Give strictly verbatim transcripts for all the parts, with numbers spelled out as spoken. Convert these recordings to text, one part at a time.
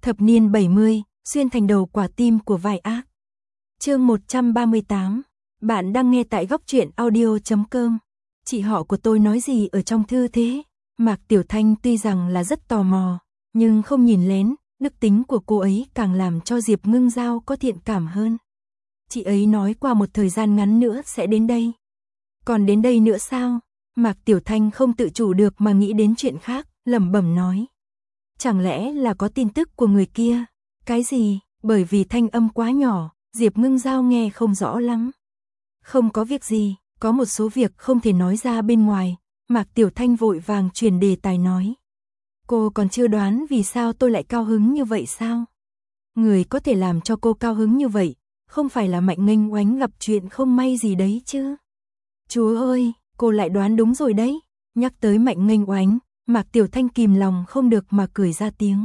Thập niên bảy mươi, xuyên thành đầu quả tim của vai ác. Chương một trăm ba mươi tám. Bạn đang nghe tại góc truyện audio chấm com. Chị họ của tôi nói gì ở trong thư thế? Mạc Tiểu Thanh tuy rằng là rất tò mò, nhưng không nhìn lén, đức tính của cô ấy càng làm cho Diệp Ngưng Giao có thiện cảm hơn. Chị ấy nói qua một thời gian ngắn nữa sẽ đến đây. Còn đến đây nữa sao? Mạc Tiểu Thanh không tự chủ được mà nghĩ đến chuyện khác, lẩm bẩm nói. Chẳng lẽ là có tin tức của người kia? Cái gì? Bởi vì thanh âm quá nhỏ, Diệp Ngưng Giao nghe không rõ lắm. Không có việc gì, có một số việc không thể nói ra bên ngoài. Mạc Tiểu Thanh vội vàng chuyển đề tài nói. Cô còn chưa đoán vì sao tôi lại cao hứng như vậy sao? Người có thể làm cho cô cao hứng như vậy, không phải là Mạnh Nghênh Oánh gặp chuyện không may gì đấy chứ? Chúa ơi, cô lại đoán đúng rồi đấy. Nhắc tới Mạnh Nghênh Oánh, Mạc Tiểu Thanh kìm lòng không được mà cười ra tiếng.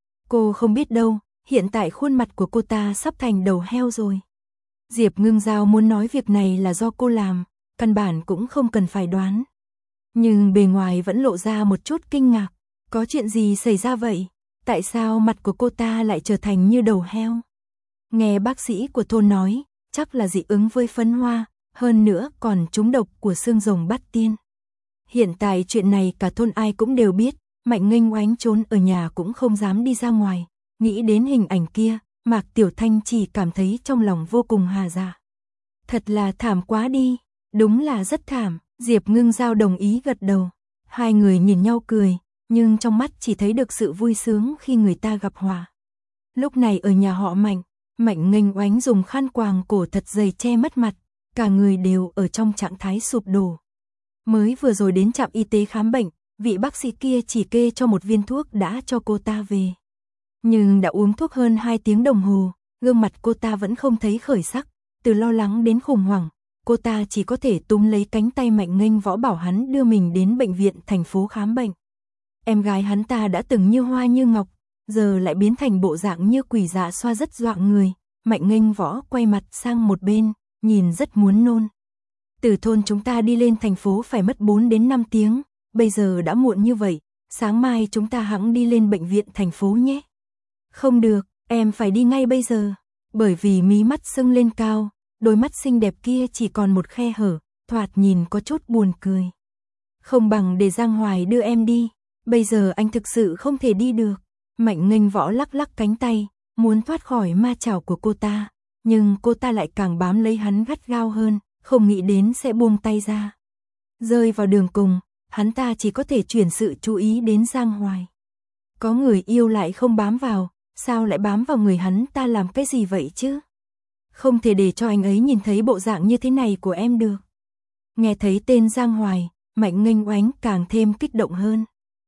Cô không biết đâu, hiện tại khuôn mặt của cô ta sắp thành đầu heo rồi. Diệp Ngưng Giao muốn nói việc này là do cô làm, căn bản cũng không cần phải đoán. Nhưng bề ngoài vẫn lộ ra một chút kinh ngạc. Có chuyện gì xảy ra vậy? Tại sao mặt của cô ta lại trở thành như đầu heo? Nghe bác sĩ của thôn nói, chắc là dị ứng với phấn hoa, hơn nữa còn trúng độc của xương rồng Bát Tiên. Hiện tại chuyện này cả thôn ai cũng đều biết, Mạnh Nghênh Oánh trốn ở nhà cũng không dám đi ra ngoài. Nghĩ đến hình ảnh kia, Mạc Tiểu Thanh chỉ cảm thấy trong lòng vô cùng hà dạ. Thật là thảm quá đi, đúng là rất thảm. Diệp Ngưng Giao đồng ý gật đầu. Hai người nhìn nhau cười, nhưng trong mắt chỉ thấy được sự vui sướng khi người ta gặp hòa. Lúc này ở nhà họ Mạnh, Mạnh Nghênh Oánh dùng khăn quàng cổ thật dày che mất mặt, cả người đều ở trong trạng thái sụp đổ. Mới vừa rồi đến trạm y tế khám bệnh, vị bác sĩ kia chỉ kê cho một viên thuốc đã cho cô ta về. Nhưng đã uống thuốc hơn hai tiếng đồng hồ, gương mặt cô ta vẫn không thấy khởi sắc, từ lo lắng đến khủng hoảng. Cô ta chỉ có thể túm lấy cánh tay Mạnh Nghênh Võ bảo hắn đưa mình đến bệnh viện thành phố khám bệnh. Em gái hắn ta đã từng như hoa như ngọc, giờ lại biến thành bộ dạng như quỷ dạ xoa rất dọa người. Mạnh Nghênh Võ quay mặt sang một bên, nhìn rất muốn nôn. Từ thôn chúng ta đi lên thành phố phải mất bốn đến năm tiếng, bây giờ đã muộn như vậy, sáng mai chúng ta hẵng đi lên bệnh viện thành phố nhé. Không được, em phải đi ngay bây giờ, bởi vì mí mắt sưng lên cao. Đôi mắt xinh đẹp kia chỉ còn một khe hở, thoạt nhìn có chút buồn cười. Không bằng để Giang Hoài đưa em đi, bây giờ anh thực sự không thể đi được. Mạnh Nghênh Võ lắc lắc cánh tay, muốn thoát khỏi ma chảo của cô ta, nhưng cô ta lại càng bám lấy hắn gắt gao hơn, không nghĩ đến sẽ buông tay ra. Rơi vào đường cùng, hắn ta chỉ có thể chuyển sự chú ý đến Giang Hoài. Có người yêu lại không bám vào, sao lại bám vào người hắn ta làm cái gì vậy chứ? Không thể để cho anh ấy nhìn thấy bộ dạng như thế này của em được. Nghe thấy tên Giang Hoài, Mạnh Nghênh Oánh càng thêm kích động hơn.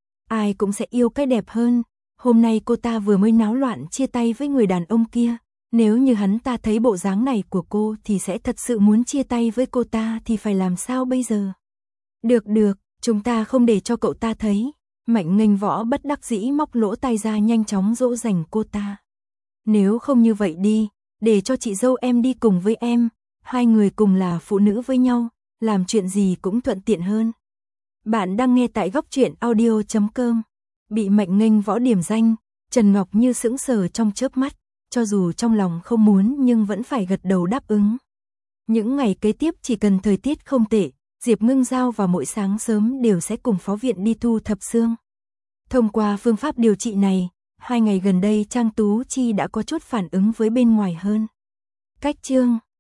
Ai cũng sẽ yêu cái đẹp hơn. Hôm nay cô ta vừa mới náo loạn chia tay với người đàn ông kia. Nếu như hắn ta thấy bộ dáng này của cô thì sẽ thật sự muốn chia tay với cô ta thì phải làm sao bây giờ? Được được, chúng ta không để cho cậu ta thấy. Mạnh Nghênh Võ bất đắc dĩ móc lỗ tai ra nhanh chóng dỗ dành cô ta. Nếu không như vậy đi, để cho chị dâu em đi cùng với em, hai người cùng là phụ nữ với nhau, làm chuyện gì cũng thuận tiện hơn. Bạn đang nghe tại góc truyện audio chấm com. Bị Mạnh Nghênh Võ điểm danh, Trần Ngọc Như sững sờ trong chớp mắt, cho dù trong lòng không muốn nhưng vẫn phải gật đầu đáp ứng. Những ngày kế tiếp chỉ cần thời tiết không tệ, Diệp Ngưng Giao vào mỗi sáng sớm đều sẽ cùng phó viện đi thu thập xương. Thông qua phương pháp điều trị này, hai ngày gần đây Trang Tú Chi đã có chút phản ứng với bên ngoài hơn. Cách chương